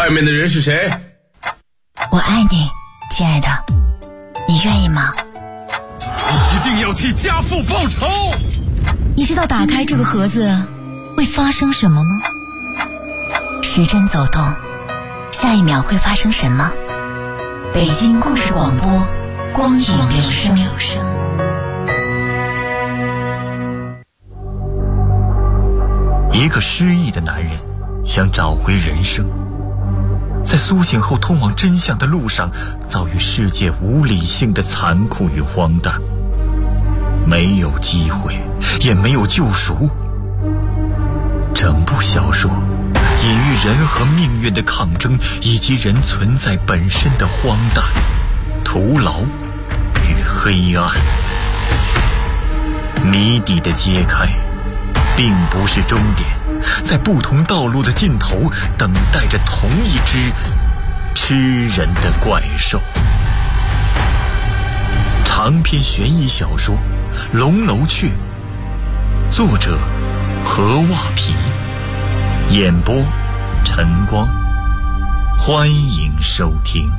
外面的人是谁？ 我爱你，亲爱的，你愿意吗？ 你一定要替家父报仇！ 你知道打开这个盒子会发生什么吗？时针走动，下一秒会发生什么？北京故事广播，光影留声。 一个失忆的男人想找回人生，在苏醒后通往真相的路上，遭遇世界无理性的残酷与荒诞，没有机会，也没有救赎。整部小说隐喻人和命运的抗争，以及人存在本身的荒诞、徒劳与黑暗。谜底的揭开并不是终点，在不同道路的尽头，等待着同一只吃人的怪兽。长篇悬疑小说《龙楼雀》，作者何袜皮，演播晨光，欢迎收听。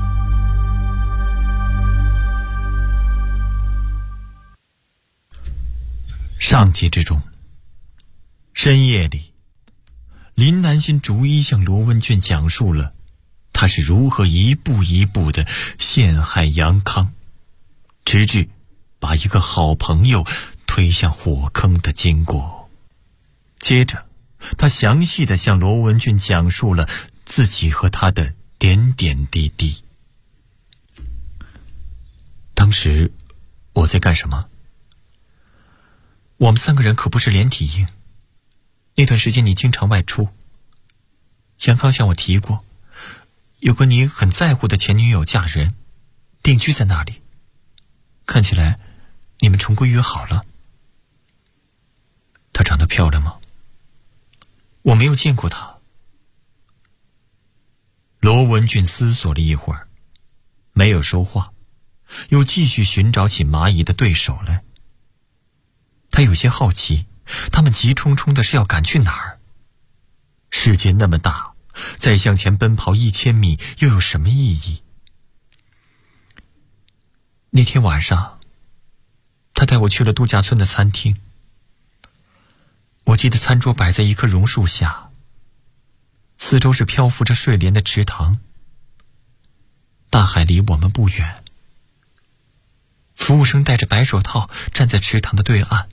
上集之中，深夜里，林南心逐一向罗文俊讲述了他是如何一步一步地陷害杨康，直至把一个好朋友推向火坑的经过。接着他详细地向罗文俊讲述了自己和他的点点滴滴。当时我在干什么？我们3个人可不是连体婴。那段时间你经常外出，杨康向我提过，有个你很在乎的前女友嫁人，定居在那里。看起来你们重归于好了。她长得漂亮吗？我没有见过她。罗文俊思索了一会儿，没有说话，又继续寻找起蚂蚁的对手来。他有些好奇，他们急冲冲的是要赶去哪儿？世界那么大，再向前奔跑1000米又有什么意义？那天晚上，他带我去了度假村的餐厅。我记得餐桌摆在一棵榕树下，四周是漂浮着睡莲的池塘，大海离我们不远。服务生戴着白手套站在池塘的对岸，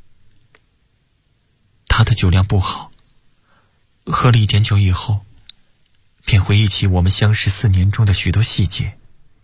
他的酒量不好，喝了一点酒以后，便回忆起我们相识4年中的许多细节。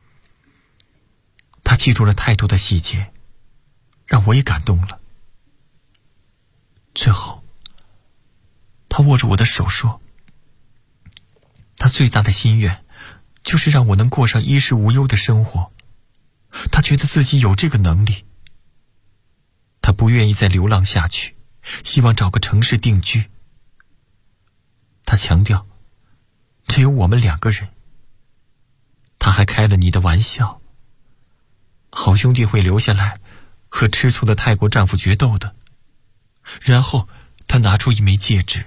他记住了太多的细节，让我也感动了。最后，他握着我的手说，他最大的心愿就是让我能过上衣食无忧的生活。他觉得自己有这个能力，他不愿意再流浪下去，希望找个城市定居。他强调只有我们2个人。他还开了你的玩笑，好兄弟会留下来和吃醋的泰国丈夫决斗的。然后他拿出一枚戒指。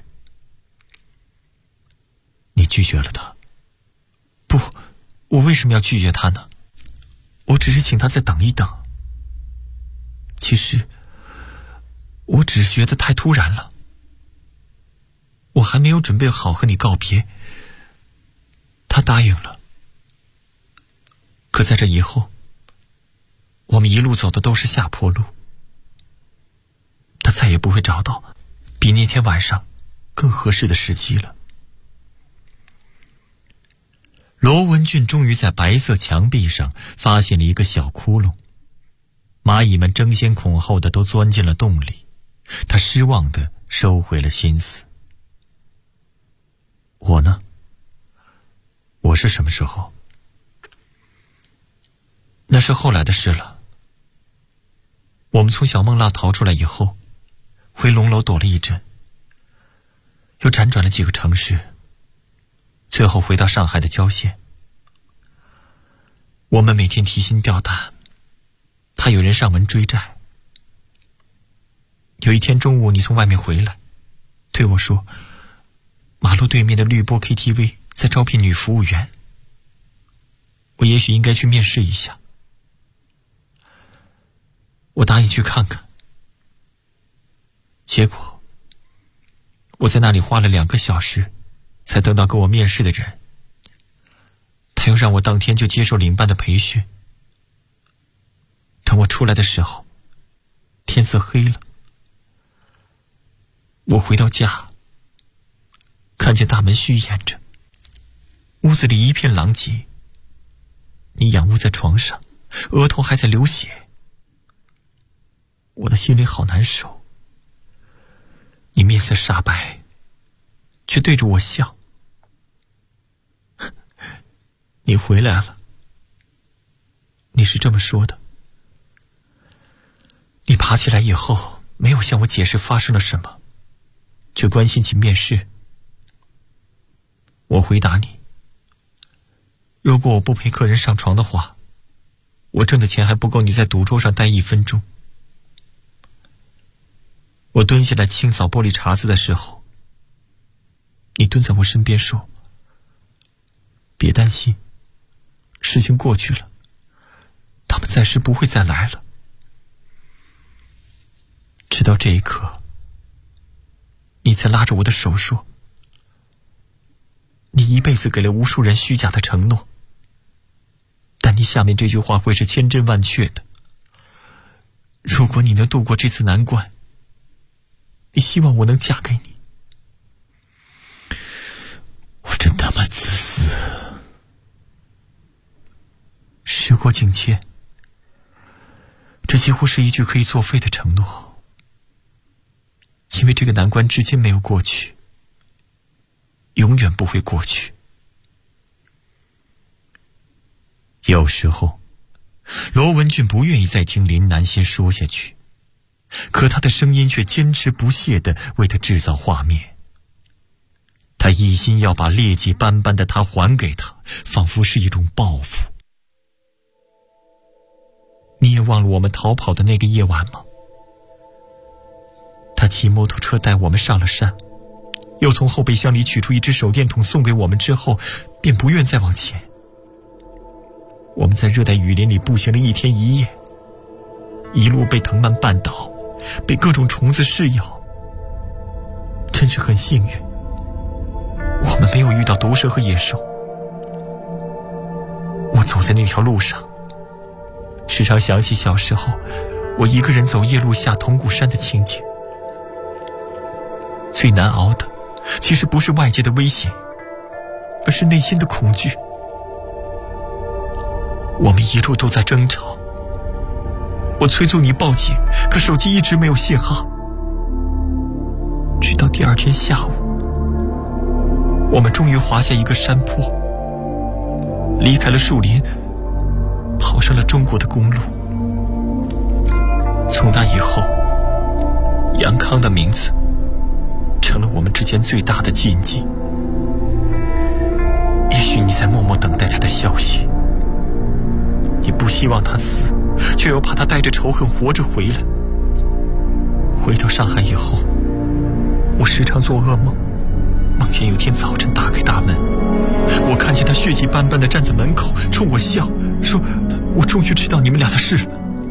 你拒绝了他？不，我为什么要拒绝他呢？我只是请他再等一等。其实我只是觉得太突然了，我还没有准备好和你告别。他答应了，可在这以后，我们一路走的都是下坡路。他再也不会找到比那天晚上更合适的时机了。罗文俊终于在白色墙壁上发现了一个小窟窿，蚂蚁们争先恐后的都钻进了洞里。他失望的收回了心思。我呢？我是什么时候？那是后来的事了。我们从小孟辣逃出来以后，回龙楼躲了一阵，又辗转了几个城市，最后回到上海的郊县。我们每天提心吊胆，怕有人上门追债。有一天中午，你从外面回来，对我说，马路对面的绿波 KTV 在招聘女服务员，我也许应该去面试一下。我答应去看看，结果我在那里花了2个小时才等到跟我面试的人，他又让我当天就接受领班的培训。等我出来的时候，天色黑了。我回到家，看见大门虚掩着，屋子里一片狼藉。你仰卧在床上，额头还在流血，我的心里好难受。你面色煞白，却对着我笑。你回来了，你是这么说的。你爬起来以后，没有向我解释发生了什么，却关心起面试。我回答你，如果我不陪客人上床的话，我挣的钱还不够你在赌桌上待1分钟。我蹲下来清扫玻璃碴子的时候，你蹲在我身边说，别担心，事情过去了，他们暂时不会再来了。直到这一刻，你才拉着我的手说，你一辈子给了无数人虚假的承诺，但你下面这句话会是千真万确的。如果你能度过这次难关，你希望我能嫁给你。我真他妈自私。时过境迁，这几乎是一句可以作废的承诺，因为这个难关至今没有过去，永远不会过去。有时候罗文俊不愿意再听林南心说下去，可他的声音却坚持不懈地为他制造画面。他一心要把劣迹斑斑的他还给他，仿佛是一种报复。你也忘了我们逃跑的那个夜晚吗？他骑摩托车带我们上了山，又从后备箱里取出一只手电筒送给我们之后，便不愿再往前。我们在热带雨林里步行了1天1夜，一路被藤蔓绊倒，被各种虫子噬咬，真是很幸运，我们没有遇到毒蛇和野兽。我走在那条路上，时常想起小时候我一个人走夜路下铜鼓山的情景。最难熬的其实不是外界的危险，而是内心的恐惧。我们一路都在争吵，我催促你报警，可手机一直没有信号。直到第2天下午，我们终于滑下一个山坡，离开了树林，跑上了中国的公路。从那以后，杨康的名字成了我们之间最大的禁忌。也许你在默默等待他的消息，你不希望他死，却又怕他带着仇恨活着回来。回到上海以后，我时常做噩梦，梦见有天早晨打开大门，我看见他血迹斑斑地站在门口，冲我笑，说我终于知道你们俩的事了。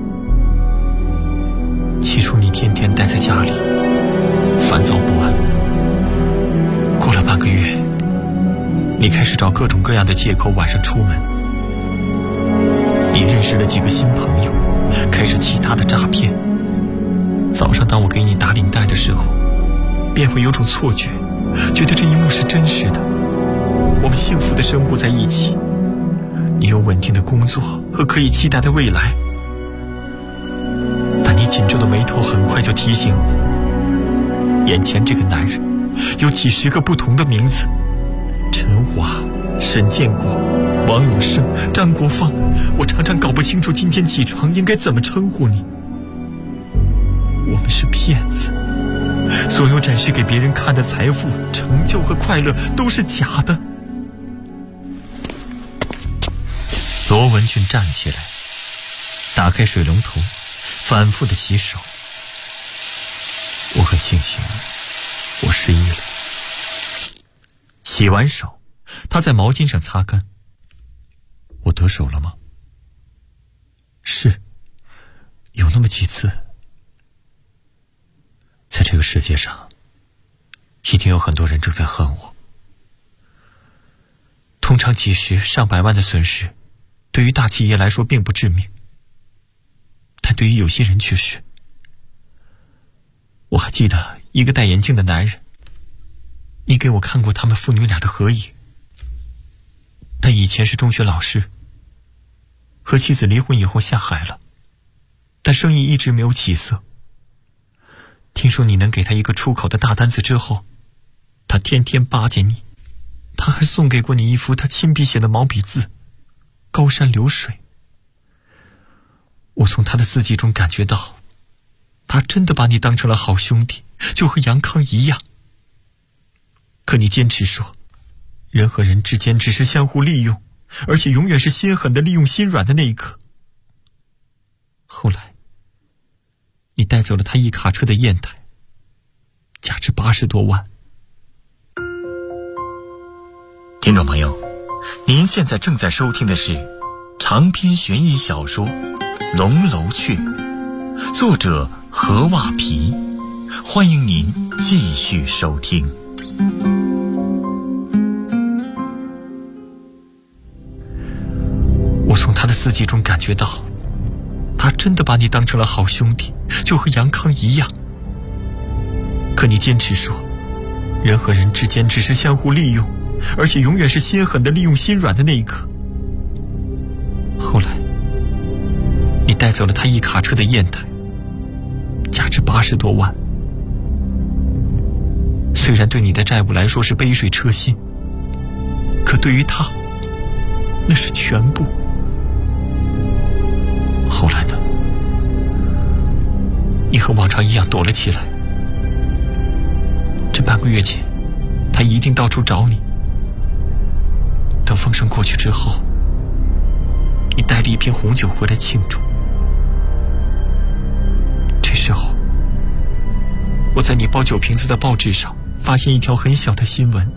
起初你天天待在家里，烦躁不安。过了半个月，你开始找各种各样的借口晚上出门。你认识了几个新朋友，开始其他的诈骗。早上当我给你打领带的时候，便会有种错觉，觉得这一幕是真实的，我们幸福地生活在一起。你有稳定的工作和可以期待的未来，但你紧皱的眉头很快就提醒我，眼前这个男人有几10个不同的名字：陈华、沈建国、王永生、张国芳。我常常搞不清楚今天起床应该怎么称呼你。我们是骗子，所有展示给别人看的财富、成就和快乐都是假的。罗文俊站起来，打开水龙头，反复的洗手。我很庆幸我失忆了。洗完手， 他在毛巾上擦干。我得手了吗？是，有那么几次。在这个世界上，一定有很多人正在恨我。通常几十上百万的损失，对于大企业来说并不致命，但对于有些人却是。我还记得一个戴眼镜的男人，你给我看过他们父女俩的合影。他以前是中学老师，和妻子离婚以后下海了，但生意一直没有起色。听说你能给他一个出口的大单子之后，他天天巴结你，他还送给过你一幅他亲笔写的毛笔字，高山流水。我从他的字迹中感觉到，他真的把你当成了好兄弟，就和杨康一样。可你坚持说，人和人之间只是相互利用，而且永远是心狠的利用心软的那一刻。后来你带走了他一卡车的砚台，价值80多万。听众朋友，您现在正在收听的是长篇悬疑小说《龙楼雀》，作者何瓦皮。欢迎您继续收听。我从他的字迹中感觉到，他真的把你当成了好兄弟，就和杨康一样。可你坚持说，人和人之间只是相互利用，而且永远是心狠的利用心软的那一刻。后来你带走了他一卡车的砚台，价值80多万。虽然对你的债务来说是杯水车薪，可对于他那是全部。后来呢？你和往常一样躲了起来。这半个月前，他一定到处找你。等风声过去之后，你带了一瓶红酒回来庆祝。这时候，我在你包酒瓶子的报纸上发现一条很小的新闻：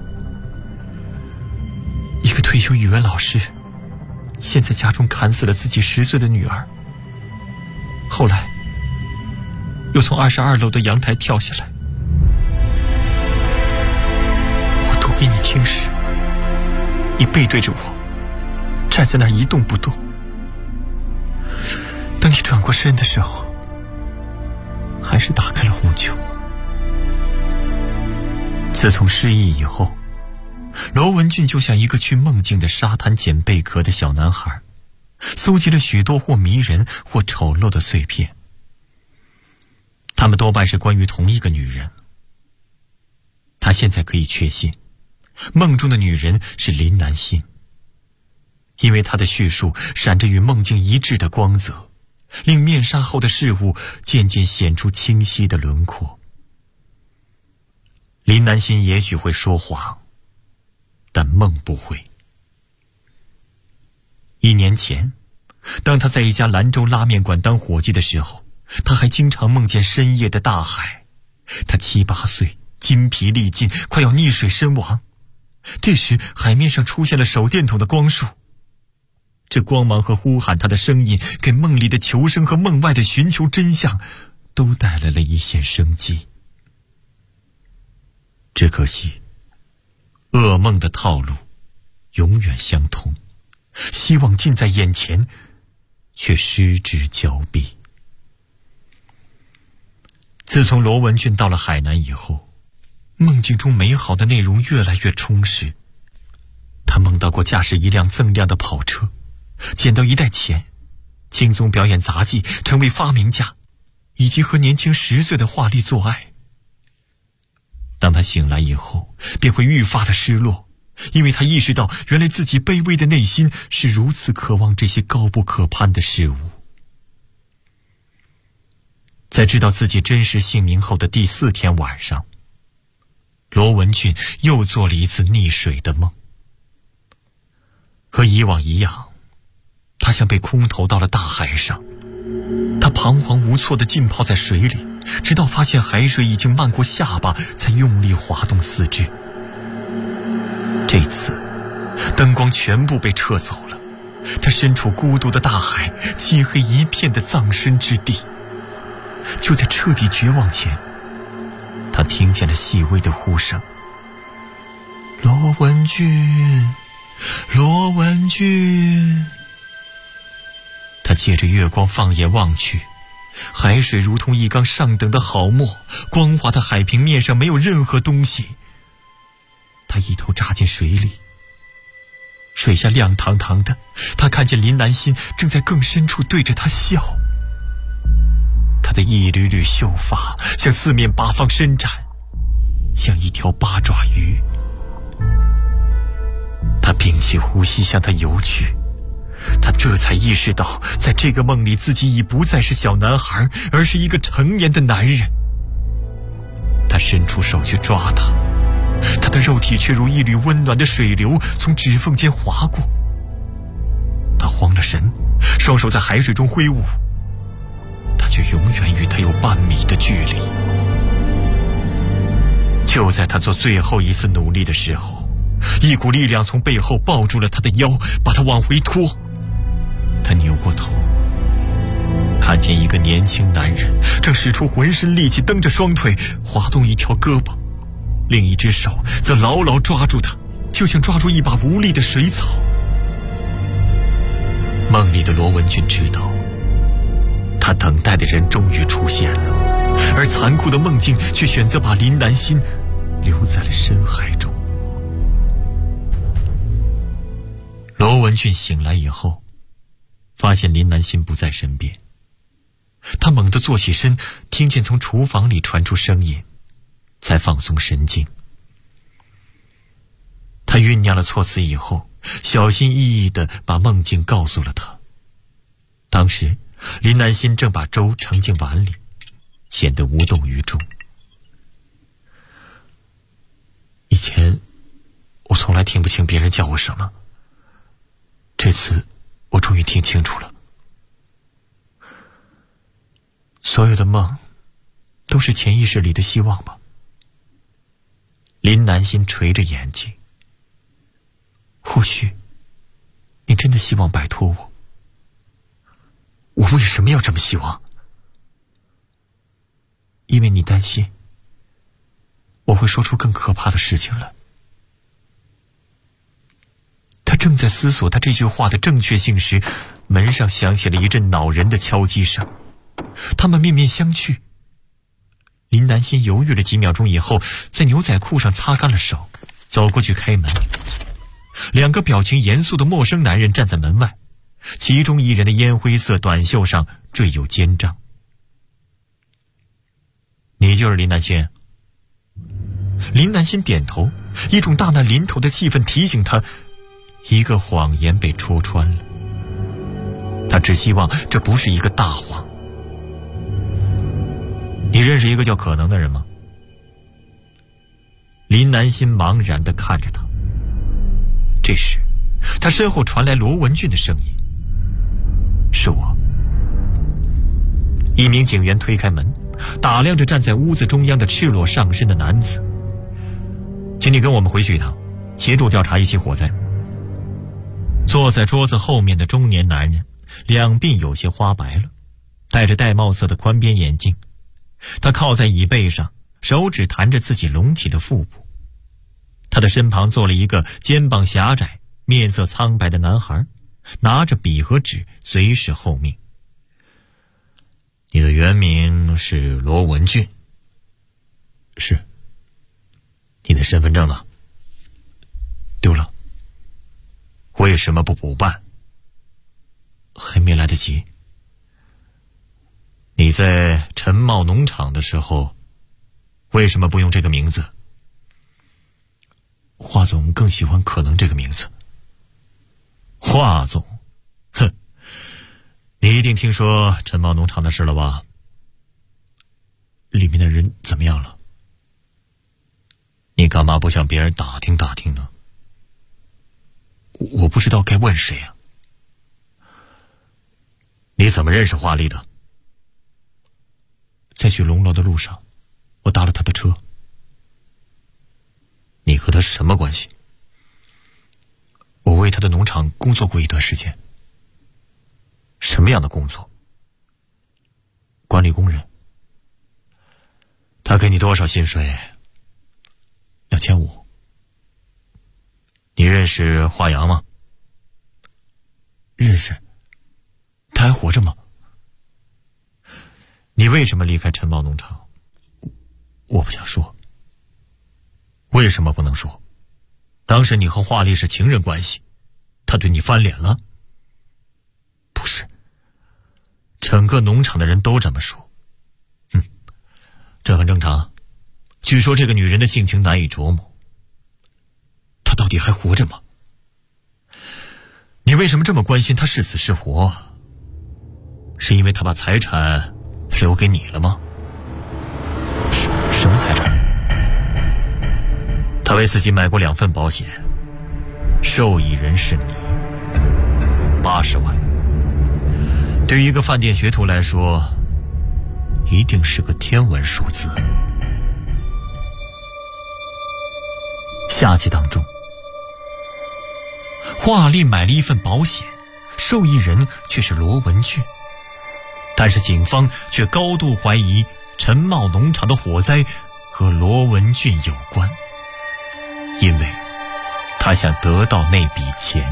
一个退休语文老师，现在家中砍死了自己10岁的女儿。后来又从22楼的阳台跳下来。我读给你听时，你背对着我站在那儿一动不动。等你转过身的时候，还是打开了红酒。自从失忆以后，罗文俊就像一个去梦境的沙滩捡贝壳的小男孩，搜集了许多或迷人或丑陋的碎片，他们多半是关于同一个女人。他现在可以确信，梦中的女人是林南心，因为她的叙述闪着与梦境一致的光泽，令面纱后的事物渐渐显出清晰的轮廓。林南心也许会说谎，但梦不会。1年前，当他在一家兰州拉面馆当伙计的时候，他还经常梦见深夜的大海。他7、8岁，筋疲力尽，快要溺水身亡。这时海面上出现了手电筒的光束，这光芒和呼喊他的声音，给梦里的求生和梦外的寻求真相都带来了一线生机。只可惜，噩梦的套路永远相同，希望近在眼前，却失之交臂。自从罗文俊到了海南以后，梦境中美好的内容越来越充实。他梦到过驾驶一辆锃亮的跑车，捡到一袋钱，轻松表演杂技，成为发明家，以及和年轻10岁的华丽做爱。当他醒来以后，便会愈发的失落，因为他意识到原来自己卑微的内心是如此渴望这些高不可攀的事物。在知道自己真实姓名后的第4天晚上，罗文俊又做了一次溺水的梦。和以往一样，他像被空投到了大海上，他彷徨无措地浸泡在水里，直到发现海水已经漫过下巴，才用力滑动四肢。这次灯光全部被撤走了，他身处孤独的大海，漆黑一片的葬身之地。就在彻底绝望前，他听见了细微的呼声：罗文俊，罗文俊。他借着月光放眼望去，海水如同一缸上等的好墨，光滑的海平面上没有任何东西。他一头扎进水里，水下亮堂堂的，他看见林南心正在更深处对着他笑。他的一缕缕秀发向四面八方伸展，像一条八爪鱼。他屏气呼吸向他游去，他这才意识到，在这个梦里自己已不再是小男孩，而是一个成年的男人。他伸出手去抓他，他的肉体却如一缕温暖的水流从指缝间划过。他慌了神，双手在海水中挥舞，他却永远与他有半米的距离。就在他做最后一次努力的时候，一股力量从背后抱住了他的腰，把他往回拖。他扭过头，看见一个年轻男人正使出浑身力气蹬着双腿滑动一条胳膊，另一只手则牢牢抓住他，就像抓住一把无力的水草。梦里的罗文俊知道，他等待的人终于出现了，而残酷的梦境却选择把林南心留在了深海中。罗文俊醒来以后，发现林南心不在身边，他猛地坐起身，听见从厨房里传出声音，才放松神经。他酝酿了措辞以后，小心翼翼地把梦境告诉了他。当时林南心正把粥盛进碗里，显得无动于衷。以前我从来听不清别人叫我什么，这次我终于听清楚了。所有的梦都是潜意识里的希望吧？林南心垂着眼睛，或许你真的希望摆脱我。我为什么要这么希望？因为你担心我会说出更可怕的事情来。他正在思索他这句话的正确性时，门上响起了一阵恼人的敲击声。他们面面相觑。林南心犹豫了几秒钟以后，在牛仔裤上擦干了手，走过去开门。两个表情严肃的陌生男人站在门外，其中一人的烟灰色短袖上缀有肩章。你就是林南心？林南心点头，一种大难临头的气氛提醒他，一个谎言被戳穿了。他只希望这不是一个大谎。你认识一个叫可能的人吗？林南心茫然地看着他。这时他身后传来罗文俊的声音：是我。一名警员推开门，打量着站在屋子中央的赤裸上身的男子。请你跟我们回去一趟，协助调查一起火灾。坐在桌子后面的中年男人，两鬓有些花白了，戴着玳瑁色的宽边眼镜。他靠在椅背上，手指弹着自己隆起的腹部。他的身旁坐了一个肩膀狭窄、面色苍白的男孩，拿着笔和纸，随时候命。你的原名是罗文俊？是。你的身份证呢？丢了。为什么不补办？还没来得及。你在陈茂农场的时候，为什么不用这个名字？华总更喜欢可能这个名字。华总？哼，你一定听说陈茂农场的事了吧？里面的人怎么样了？你干嘛不向别人打听打听呢？我不知道该问谁啊。你怎么认识华丽的？在去龙楼的路上，我搭了他的车。你和他什么关系？ 为他的农场工作过一段时间。什么样的工作？管理工人。他给你多少薪水？2500。你认识华阳吗？认识。他还活着吗？你为什么离开陈茂农场？我不想说。为什么不能说？当时你和华丽是情人关系，他对你翻脸了？不是，整个农场的人都这么说。这很正常。据说这个女人的性情难以琢磨。她到底还活着吗？你为什么这么关心她是死是活？是因为她把财产留给你了吗？什么财产？她为自己买过2份保险，受益人是你，80万。对于一个饭店学徒来说，一定是个天文数字。下集当中，华丽买了1份保险，受益人却是罗文俊，但是警方却高度怀疑陈茂农场的火灾和罗文俊有关，因为他想得到那笔钱。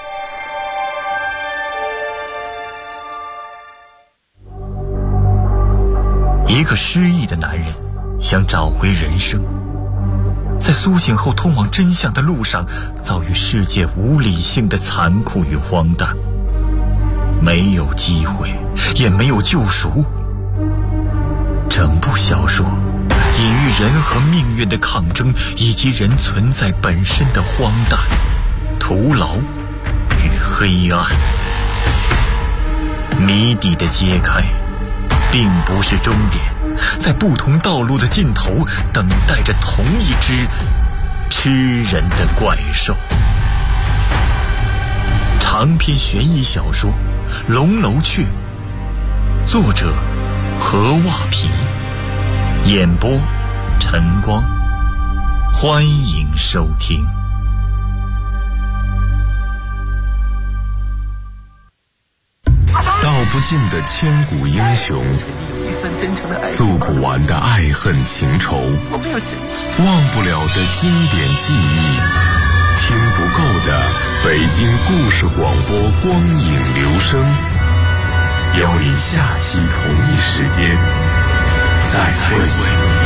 一个失忆的男人想找回人生，在苏醒后通往真相的路上，遭遇世界无理性的残酷与荒诞，没有机会，也没有救赎。整部小说隐喻人和命运的抗争，以及人存在本身的荒诞、徒劳与黑暗。谜底的揭开并不是终点，在不同道路的尽头，等待着同一只吃人的怪兽。长篇悬疑小说《龙楼雀》，作者何袜皮，演播晨光。欢迎收听。 道不尽的千古英雄，诉不完的爱恨情仇，忘不了的经典记忆，听不够的北京故事广播光影留声。邀你下期同一时间再会。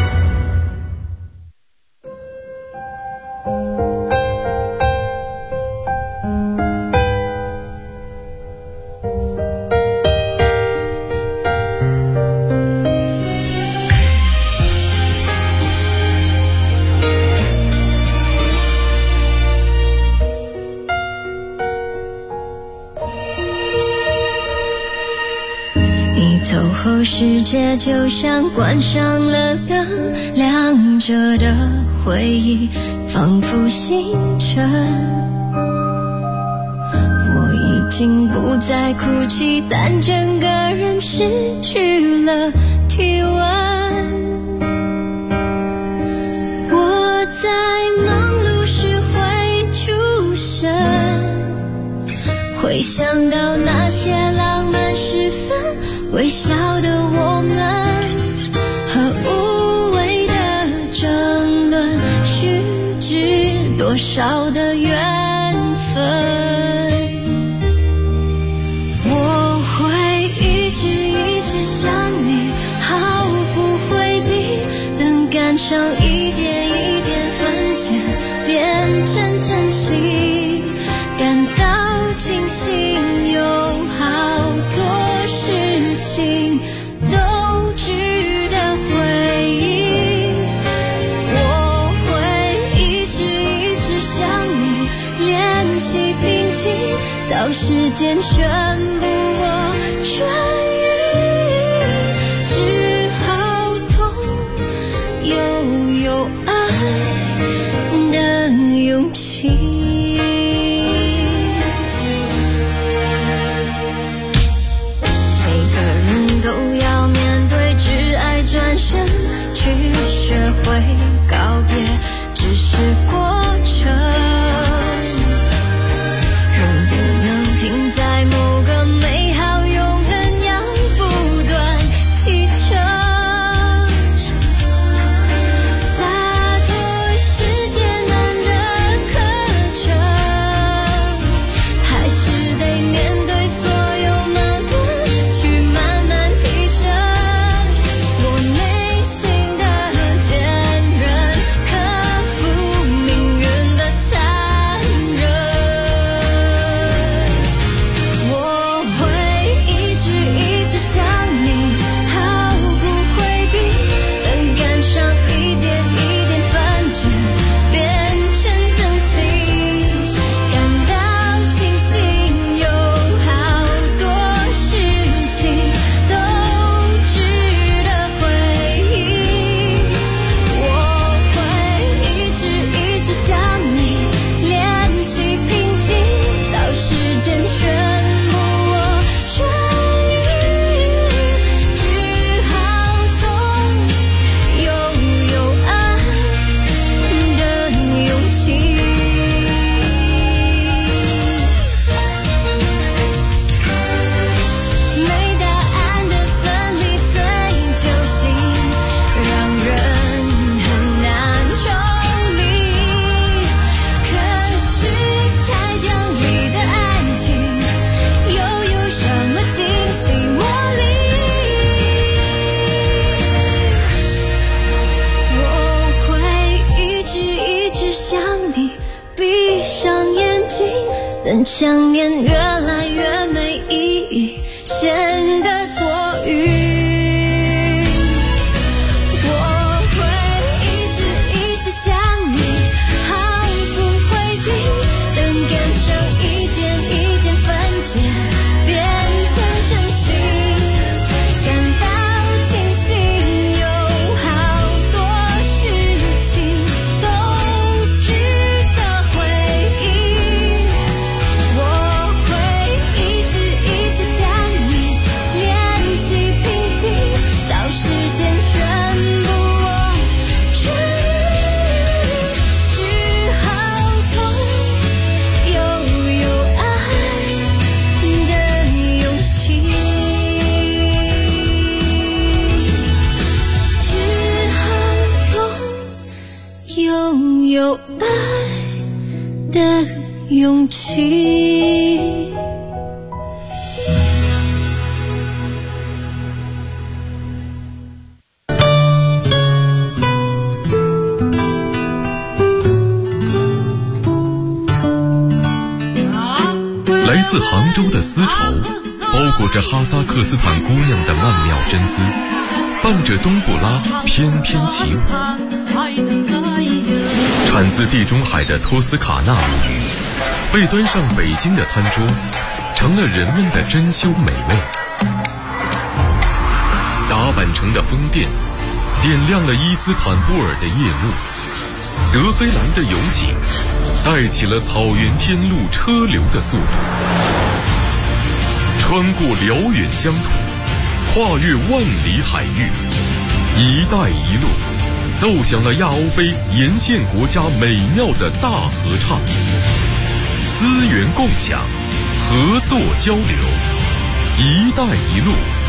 世界就像关上了灯，亮着的回忆仿佛星辰。我已经不再哭泣，但整个人失去了体温。我在忙碌时会出神，会想到那些浪漫时分，微笑的我们和无谓的争论，虚掷多少的缘分。我会一直想你，毫不回避，等感伤一点一点分解，变成真心，感到庆幸有好多事情都值得回忆。我会一直想你，练习平静，到时间宣布我痊愈，只好痛又有爱的勇气。学会告别只是过程， 等想念越来越没意义，显得多余。有爱的勇气。 来自杭州的丝绸，包裹着哈萨克斯坦姑娘的曼妙真丝，伴着冬不拉翩翩起舞。产自地中海的托斯卡纳母语，被端上北京的餐桌，成了人们的珍馐美味。打扮成的风电，点亮了伊斯坦布尔的夜幕。德黑兰的勇景，带起了草原天路车流的速度。穿过辽远疆土，跨越万里海域，一带一路奏响了亚欧非沿线国家美妙的大合唱。资源共享，合作交流，一带一路